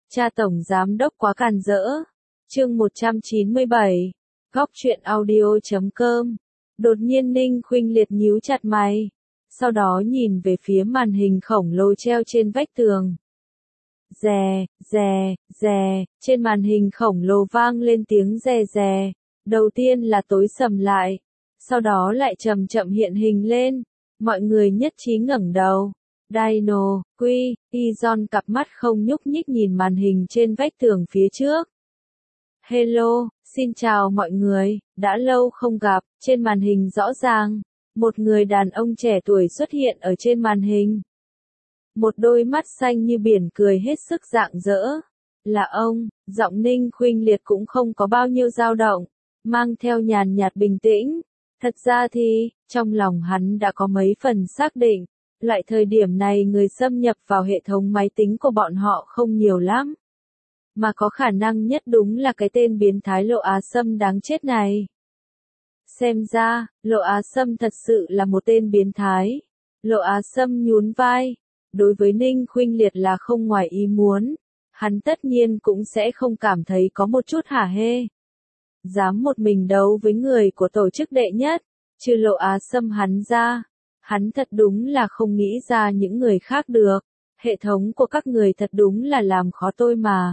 Cha tổng giám đốc quá càn rỡ. Chương 197. Góc truyện audio.com. Đột nhiên Ninh Khuynh Liệt nhíu chặt mày, sau đó nhìn về phía màn hình khổng lồ treo trên vách tường. Rè, rè, rè, trên màn hình khổng lồ vang lên tiếng rè rè. Đầu tiên là tối sầm lại, sau đó lại chậm chậm hiện hình lên. Mọi người nhất trí ngẩng đầu. Dino, Quy, Izon cặp mắt không nhúc nhích nhìn màn hình trên vách tường phía trước. Hello, xin chào mọi người, đã lâu không gặp. Trên màn hình rõ ràng, một người đàn ông trẻ tuổi xuất hiện ở trên màn hình. Một đôi mắt xanh như biển cười hết sức rạng rỡ. Là ông, giọng Ninh Khuynh Liệt cũng không có bao nhiêu dao động, mang theo nhàn nhạt bình tĩnh. Thật ra thì, trong lòng hắn đã có mấy phần xác định, loại thời điểm này người xâm nhập vào hệ thống máy tính của bọn họ không nhiều lắm. Mà có khả năng nhất đúng là cái tên biến thái Lộ Á Sâm đáng chết này. Xem ra, Lộ Á Sâm thật sự là một tên biến thái. Lộ Á Sâm nhún vai. Đối với Ninh Khuynh Liệt là không ngoài ý muốn. Hắn tất nhiên cũng sẽ không cảm thấy có một chút hả hê. Dám một mình đấu với người của tổ chức đệ nhất, trừ Lộ Á Sâm hắn ra. Hắn thật đúng là không nghĩ ra những người khác được. Hệ thống của các người thật đúng là làm khó tôi mà.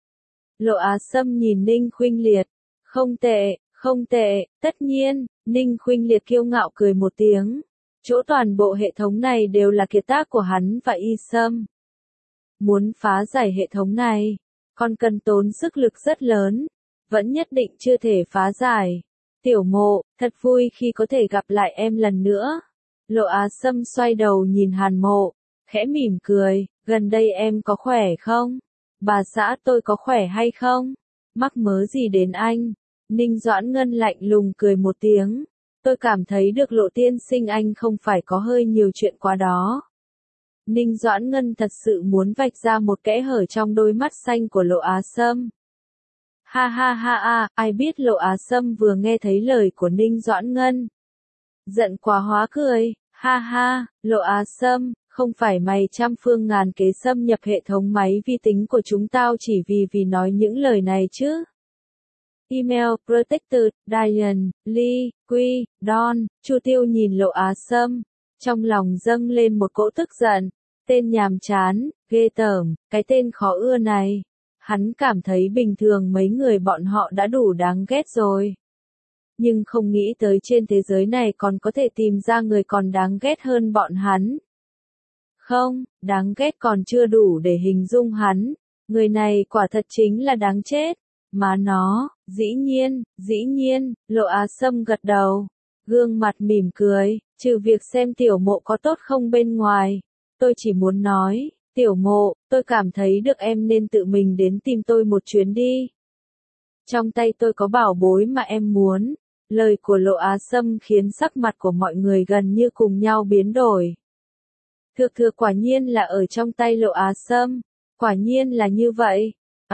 Lộ Á Sâm nhìn Ninh Khuynh Liệt. Không tệ, không tệ, tất nhiên. Ninh Khuynh Liệt kiêu ngạo cười một tiếng. Chỗ toàn bộ hệ thống này đều là kiệt tác của hắn và Y Sâm. Muốn phá giải hệ thống này, còn cần tốn sức lực rất lớn. Vẫn nhất định chưa thể phá giải. Tiểu Mộ, thật vui khi có thể gặp lại em lần nữa. Lộ Á Sâm xoay đầu nhìn Hàn Mộ, khẽ mỉm cười, gần đây em có khỏe không? Bà xã tôi có khỏe hay không? Mắc mớ gì đến anh? Ninh Doãn Ngân lạnh lùng cười một tiếng. Tôi cảm thấy được Lộ tiên sinh anh không phải có hơi nhiều chuyện quá đó. Ninh Doãn Ngân thật sự muốn vạch ra một kẽ hở trong đôi mắt xanh của Lộ Á Sâm. Ha ha ha ha, ai biết Lộ Á Sâm vừa nghe thấy lời của Ninh Doãn Ngân. Giận quá hóa cười, ha ha, Lộ Á Sâm, không phải mày trăm phương ngàn kế xâm nhập hệ thống máy vi tính của chúng tao chỉ vì nói những lời này chứ. Email, Protected, Diane, Lee, Quy, Don, Chu Tiêu nhìn Lộ Á Sâm, trong lòng dâng lên một cỗ tức giận. Tên nhàm chán, ghê tởm, cái tên khó ưa này. Hắn cảm thấy bình thường mấy người bọn họ đã đủ đáng ghét rồi. Nhưng không nghĩ tới trên thế giới này còn có thể tìm ra người còn đáng ghét hơn bọn hắn. Không, đáng ghét còn chưa đủ để hình dung hắn. Người này quả thật chính là đáng chết. Mà nó, dĩ nhiên, Lộ Á Sâm gật đầu. Gương mặt mỉm cười, trừ việc xem Tiểu Mộ có tốt không bên ngoài. Tôi chỉ muốn nói, Tiểu Mộ, tôi cảm thấy được em nên tự mình đến tìm tôi một chuyến đi. Trong tay tôi có bảo bối mà em muốn. Lời của Lộ Á Sâm khiến sắc mặt của mọi người gần như cùng nhau biến đổi. Thược quả nhiên là ở trong tay Lộ Á Sâm. Quả nhiên là như vậy.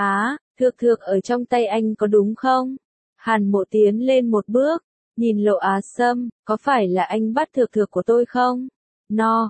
Thược ở trong tay anh có đúng không? Hàn Mộ tiến lên một bước, nhìn Lộ Á Sâm, có phải là anh bắt thược của tôi không? No.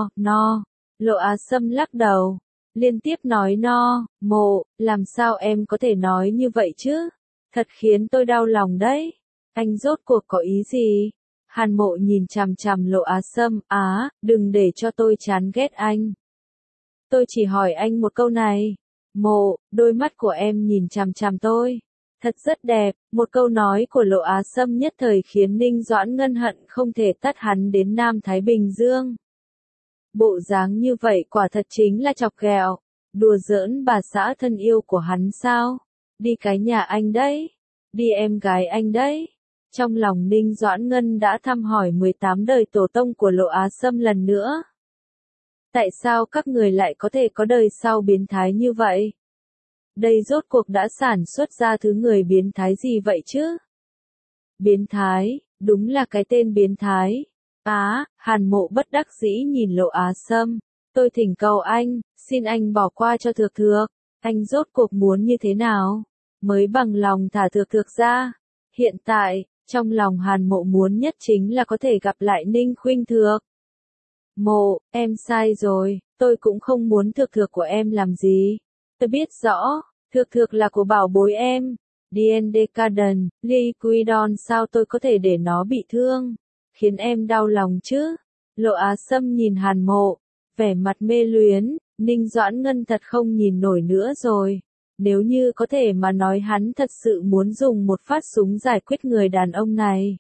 Lộ Á Sâm lắc đầu, liên tiếp nói no. Mộ, làm sao em có thể nói như vậy chứ? Thật khiến tôi đau lòng đấy. Anh rốt cuộc có ý gì? Hàn Mộ nhìn chằm chằm Lộ Á Sâm, đừng để cho tôi chán ghét anh. Tôi chỉ hỏi anh một câu này. Mộ, đôi mắt của em nhìn chằm chằm tôi. Thật rất đẹp. Một câu nói của Lộ Á Sâm nhất thời khiến Ninh Doãn Ngân hận không thể tắt hắn đến Nam Thái Bình Dương. Bộ dáng như vậy quả thật chính là chọc ghẹo. Đùa giỡn bà xã thân yêu của hắn sao? Đi cái nhà anh đấy. Đi em gái anh đấy. Trong lòng Ninh Doãn Ngân đã thăm hỏi 18 đời tổ tông của Lộ Á Sâm lần nữa. Tại sao các người lại có thể có đời sau biến thái như vậy? Đây rốt cuộc đã sản xuất ra thứ người biến thái gì vậy chứ? Biến thái, đúng là cái tên biến thái. Hàn Mộ bất đắc dĩ nhìn Lộ Á Sâm. Tôi thỉnh cầu anh, xin anh bỏ qua cho thược. Anh rốt cuộc muốn như thế nào? Mới bằng lòng thả thược ra. Hiện tại, trong lòng Hàn Mộ muốn nhất chính là có thể gặp lại Ninh Khuynh Thược. Mộ, em sai rồi, tôi cũng không muốn thược của em làm gì. tôi biết rõ, thược thược là của bảo bối em. Decadent, Liquidon sao tôi có thể để nó bị thương, khiến em đau lòng chứ? Lộ Á Sâm nhìn Hàn Mộ, vẻ mặt mê luyến, Ninh Doãn Ngân thật không nhìn nổi nữa rồi. Nếu như có thể mà nói hắn thật sự muốn dùng một phát súng giải quyết người đàn ông này.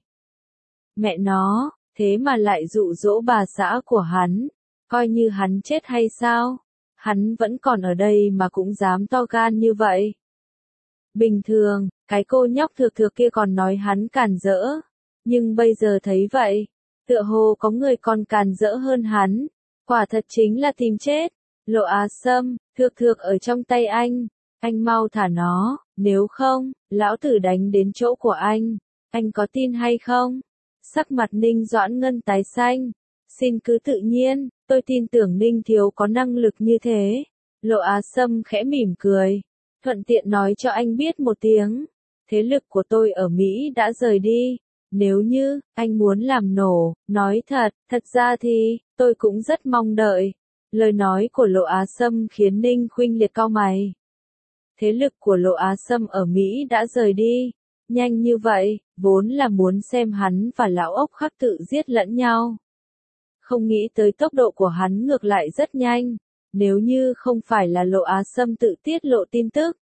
Mẹ nó, thế mà lại dụ dỗ bà xã của hắn, coi như hắn chết hay sao? Hắn vẫn còn ở đây mà cũng dám to gan như vậy. Bình thường, cái cô nhóc thược thược kia còn nói hắn càn rỡ, nhưng bây giờ thấy vậy, tựa hồ có người còn càn rỡ hơn hắn, quả thật chính là tìm chết. Lộ Á Sâm, thược thược ở trong tay anh mau thả nó, nếu không, lão tử đánh đến chỗ của anh có tin hay không? Sắc mặt Ninh Doãn Ngân tái xanh, xin cứ tự nhiên, tôi tin tưởng Ninh thiếu có năng lực như thế. Lộ Á Sâm khẽ mỉm cười, thuận tiện nói cho anh biết một tiếng, thế lực của tôi ở Mỹ đã rời đi. Nếu như anh muốn làm nổ, nói thật ra thì tôi cũng rất mong đợi. Lời nói của Lộ Á Sâm khiến Ninh Khuynh Liệt cau mày. Thế lực của Lộ Á Sâm ở Mỹ đã rời đi, nhanh như vậy, vốn là muốn xem hắn và lão ốc khắc tự giết lẫn nhau. Không nghĩ tới tốc độ của hắn ngược lại rất nhanh, nếu như không phải là Lộ Á Sâm tự tiết lộ tin tức.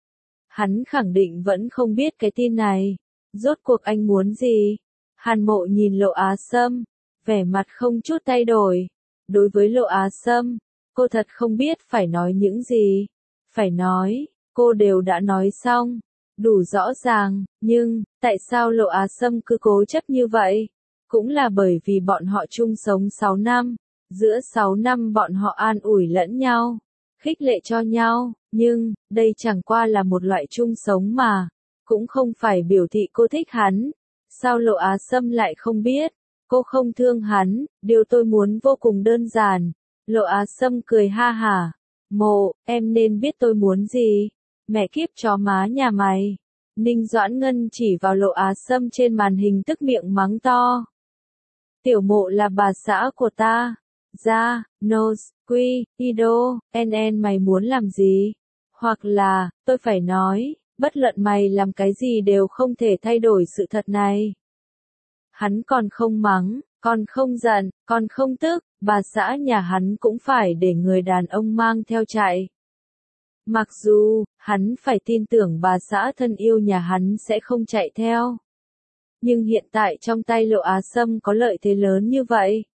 Hắn khẳng định vẫn không biết cái tin này, rốt cuộc anh muốn gì? Hàn Mộ nhìn Lộ Á Sâm, vẻ mặt không chút thay đổi. Đối với Lộ Á Sâm, cô thật không biết phải nói những gì. Phải nói, cô đều đã nói xong, đủ rõ ràng, nhưng, tại sao Lộ Á Sâm cứ cố chấp như vậy? Cũng là bởi vì bọn họ chung sống 6 năm, giữa 6 năm bọn họ an ủi lẫn nhau, khích lệ cho nhau, nhưng, đây chẳng qua là một loại chung sống mà, cũng không phải biểu thị cô thích hắn. Sao Lộ Á Sâm lại không biết? Cô không thương hắn, điều tôi muốn vô cùng đơn giản. Lộ Á Sâm cười ha hả. Mộ, em nên biết tôi muốn gì. Mẹ kiếp chó má nhà mày. Ninh Doãn Ngân chỉ vào Lộ Á Sâm trên màn hình tức miệng mắng to. Tiểu Mộ là bà xã của ta. Ra, nose, quy, ido, NN mày muốn làm gì? Hoặc là, tôi phải nói, bất luận mày làm cái gì đều không thể thay đổi sự thật này. Hắn còn không mắng, còn không giận, còn không tức, bà xã nhà hắn cũng phải để người đàn ông mang theo chạy. Mặc dù, hắn phải tin tưởng bà xã thân yêu nhà hắn sẽ không chạy theo. Nhưng hiện tại trong tay Lộ Á Sâm có lợi thế lớn như vậy.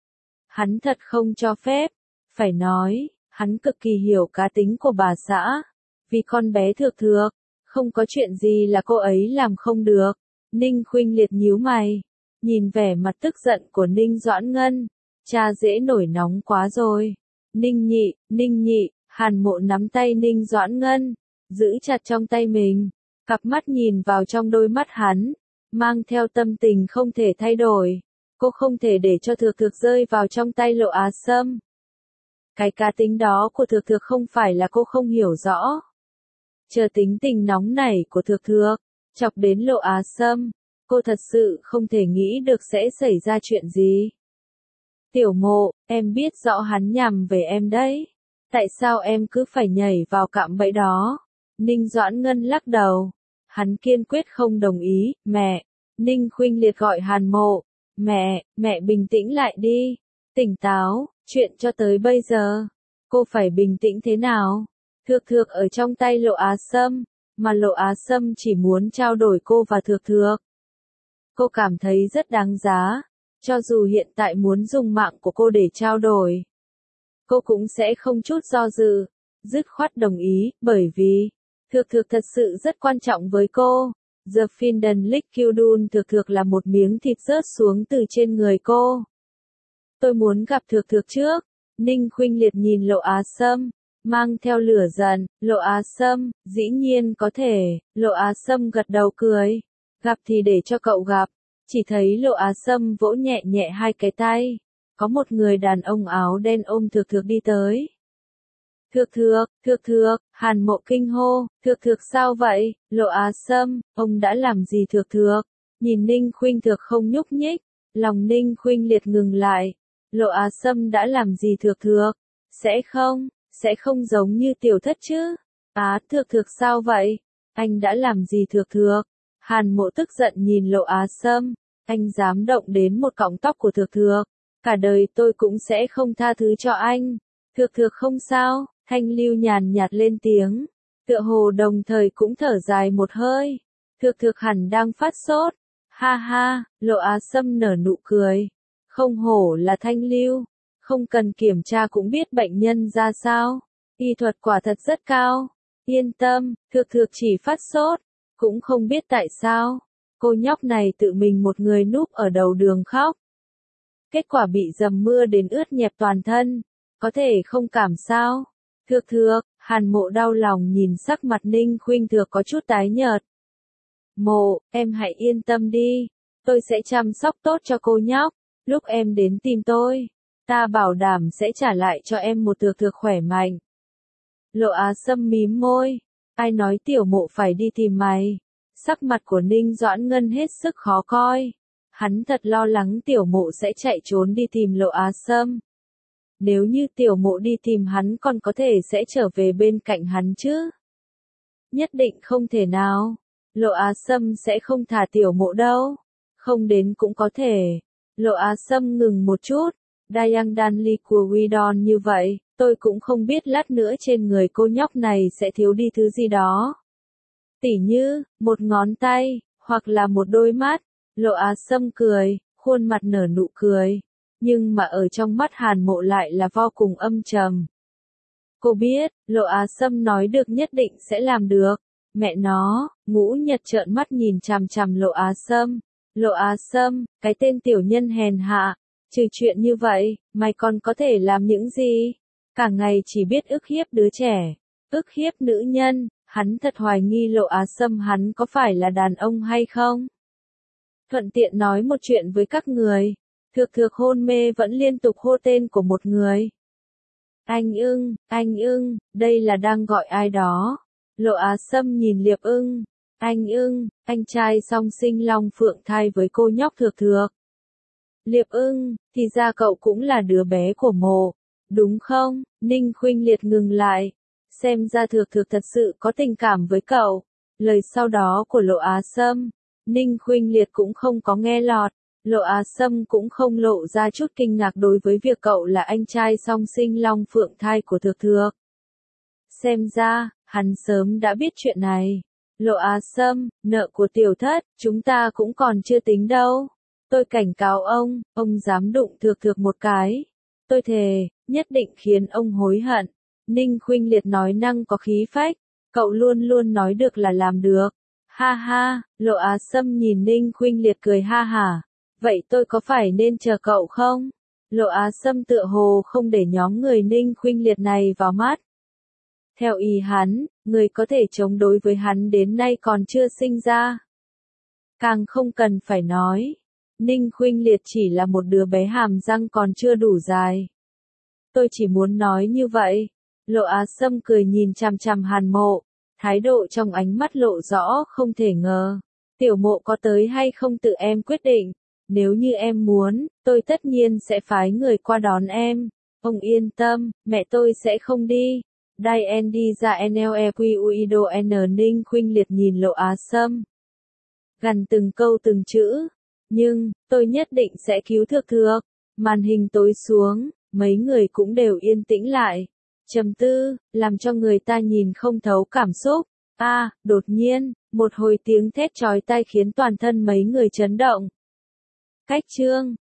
Hắn thật không cho phép. Phải nói, hắn cực kỳ hiểu cá tính của bà xã. Vì con bé thược thược, không có chuyện gì là cô ấy làm không được. Ninh Khuynh Liệt nhíu mày. Nhìn vẻ mặt tức giận của Ninh Doãn Ngân. Cha dễ nổi nóng quá rồi. Ninh nhị, Hàn Mộ nắm tay Ninh Doãn Ngân. Giữ chặt trong tay mình. Cặp mắt nhìn vào trong đôi mắt hắn. Mang theo tâm tình không thể thay đổi. Cô không thể để cho thược thược rơi vào trong tay Lộ Á Sâm. Cái cá tính đó của thược thược không phải là cô không hiểu rõ. Chờ tính tình nóng nảy của thược thược, chọc đến Lộ Á Sâm, cô thật sự không thể nghĩ được sẽ xảy ra chuyện gì. Tiểu Mộ, em biết rõ hắn nhằm về em đấy. Tại sao em cứ phải nhảy vào cạm bẫy đó? Ninh Doãn Ngân lắc đầu. Hắn kiên quyết không đồng ý. Mẹ, Ninh Khuynh Liệt gọi Hàn Mộ. Mẹ bình tĩnh lại đi. Tỉnh táo, chuyện cho tới bây giờ. Cô phải bình tĩnh thế nào? Thược thược ở trong tay Lộ Á Sâm, mà Lộ Á Sâm chỉ muốn trao đổi cô và thược thược. Cô cảm thấy rất đáng giá. Cho dù hiện tại muốn dùng mạng của cô để trao đổi, cô cũng sẽ không chút do dự, dứt khoát đồng ý, bởi vì thược thược thật sự rất quan trọng với cô. The Finden Liquidun thược thược là một miếng thịt rớt xuống từ trên người cô. Tôi muốn gặp thược thược trước. Ninh Khuynh Liệt nhìn Lộ Á Sâm, mang theo lửa giận. Lộ Á Sâm, dĩ nhiên có thể. Lộ Á Sâm gật đầu cười. Gặp thì để cho cậu gặp. Chỉ thấy Lộ Á Sâm vỗ nhẹ nhẹ hai cái tay. Có một người đàn ông áo đen ôm thược thược đi tới. Thược thược, Hàn Mộ kinh hô, thược thược sao vậy? Lộ Á Sâm, ông đã làm gì thược thược? Nhìn Ninh Khuynh Thược không nhúc nhích, lòng Ninh Khuynh Liệt ngừng lại. Lộ Á Sâm đã làm gì thược thược? Sẽ không giống như tiểu thất chứ? Á Thược Thược sao vậy? Anh đã làm gì Thược Thược? Hàn Mộ tức giận nhìn Lộ Á Sâm, anh dám động đến một cọng tóc của Thược Thược, cả đời tôi cũng sẽ không tha thứ cho anh. Thược Thược không sao, Thanh Lưu nhàn nhạt lên tiếng, tựa hồ đồng thời cũng thở dài một hơi. Thược Thược hẳn đang phát sốt. Ha ha, Lộ Á Sâm nở nụ cười. Không hổ là Thanh Lưu, không cần kiểm tra cũng biết bệnh nhân ra sao. Y thuật quả thật rất cao. Yên tâm, Thược Thược chỉ phát sốt, cũng không biết tại sao. Cô nhóc này tự mình một người núp ở đầu đường khóc. Kết quả bị dầm mưa đến ướt nhẹp toàn thân, có thể không cảm sao. Thược Thược, Hàn Mộ đau lòng nhìn sắc mặt Ninh Khuynh Thược có chút tái nhợt. Mộ, em hãy yên tâm đi, tôi sẽ chăm sóc tốt cho cô nhóc, lúc em đến tìm tôi, ta bảo đảm sẽ trả lại cho em một Thược Thược khỏe mạnh. Lộ Á Sâm mím môi, ai nói tiểu mộ phải đi tìm mày? Sắc mặt của Ninh Doãn Ngân hết sức khó coi. Hắn thật lo lắng tiểu mộ sẽ chạy trốn đi tìm Lộ Á Sâm. Nếu như tiểu mộ đi tìm hắn còn có thể sẽ trở về bên cạnh hắn chứ? Nhất định không thể nào. Lộ Á Sâm sẽ không thả tiểu mộ đâu. Không đến cũng có thể. Lộ Á Sâm ngừng một chút. Dayang Danli của Widon như vậy, tôi cũng không biết lát nữa trên người cô nhóc này sẽ thiếu đi thứ gì đó. Tỉ như, một ngón tay, hoặc là một đôi mắt. Lộ Á Sâm cười, khuôn mặt nở nụ cười. Nhưng mà ở trong mắt Hàn Mộ lại là vô cùng âm trầm. Cô biết, Lộ Á Sâm nói được nhất định sẽ làm được. Mẹ nó, Ngũ Nhật trợn mắt nhìn chằm chằm Lộ Á Sâm. Lộ Á Sâm, cái tên tiểu nhân hèn hạ. Trừ chuyện như vậy, mày còn có thể làm những gì? Cả ngày chỉ biết ức hiếp đứa trẻ, ức hiếp nữ nhân. Hắn thật hoài nghi Lộ Á Sâm hắn có phải là đàn ông hay không? Thuận tiện nói một chuyện với các người. Thược Thược hôn mê vẫn liên tục hô tên của một người. Anh ưng, đây là đang gọi ai đó. Lộ Á Sâm nhìn Liệp Ưng. Anh trai song sinh Long Phượng thai với cô nhóc Thược Thược. Liệp Ưng, thì ra cậu cũng là đứa bé của Mộ, đúng không? Ninh Khuynh Liệt ngừng lại. Xem ra Thược Thược thật sự có tình cảm với cậu. Lời sau đó của Lộ Á Sâm, Ninh Khuynh Liệt cũng không có nghe lọt. Lộ Á Sâm cũng không lộ ra chút kinh ngạc đối với việc cậu là anh trai song sinh Long Phượng thai của Thược Thược. Xem ra, hắn sớm đã biết chuyện này. Lộ Á Sâm, nợ của tiểu thất, chúng ta cũng còn chưa tính đâu. Tôi cảnh cáo ông dám đụng Thược Thược một cái. Tôi thề, nhất định khiến ông hối hận. Ninh Khuynh Liệt nói năng có khí phách, cậu luôn luôn nói được là làm được. Ha ha, Lộ Á Sâm nhìn Ninh Khuynh Liệt cười ha hả. Vậy tôi có phải nên chờ cậu không? Lộ Á Sâm tựa hồ không để nhóm người Ninh Khuynh Liệt này vào mắt. Theo ý hắn, người có thể chống đối với hắn đến nay còn chưa sinh ra. Càng không cần phải nói, Ninh Khuynh Liệt chỉ là một đứa bé hàm răng còn chưa đủ dài. Tôi chỉ muốn nói như vậy. Lộ Á Sâm cười nhìn chằm chằm Hàn Mộ, thái độ trong ánh mắt lộ rõ không thể ngờ. Tiểu Mộ có tới hay không tự em quyết định. Nếu như em muốn, tôi tất nhiên sẽ phái người qua đón em. Ông yên tâm, mẹ tôi sẽ không đi. Dien đi ra NLEQUIDO N Ninh Khuynh Liệt nhìn Lộ Á Sâm. Gằn từng câu từng chữ. Nhưng, tôi nhất định sẽ cứu Thược Thược. Màn hình tối xuống, mấy người cũng đều yên tĩnh lại. Trầm tư, làm cho người ta nhìn không thấu cảm xúc. Đột nhiên, một hồi tiếng thét chói tai khiến toàn thân mấy người chấn động. Cách chương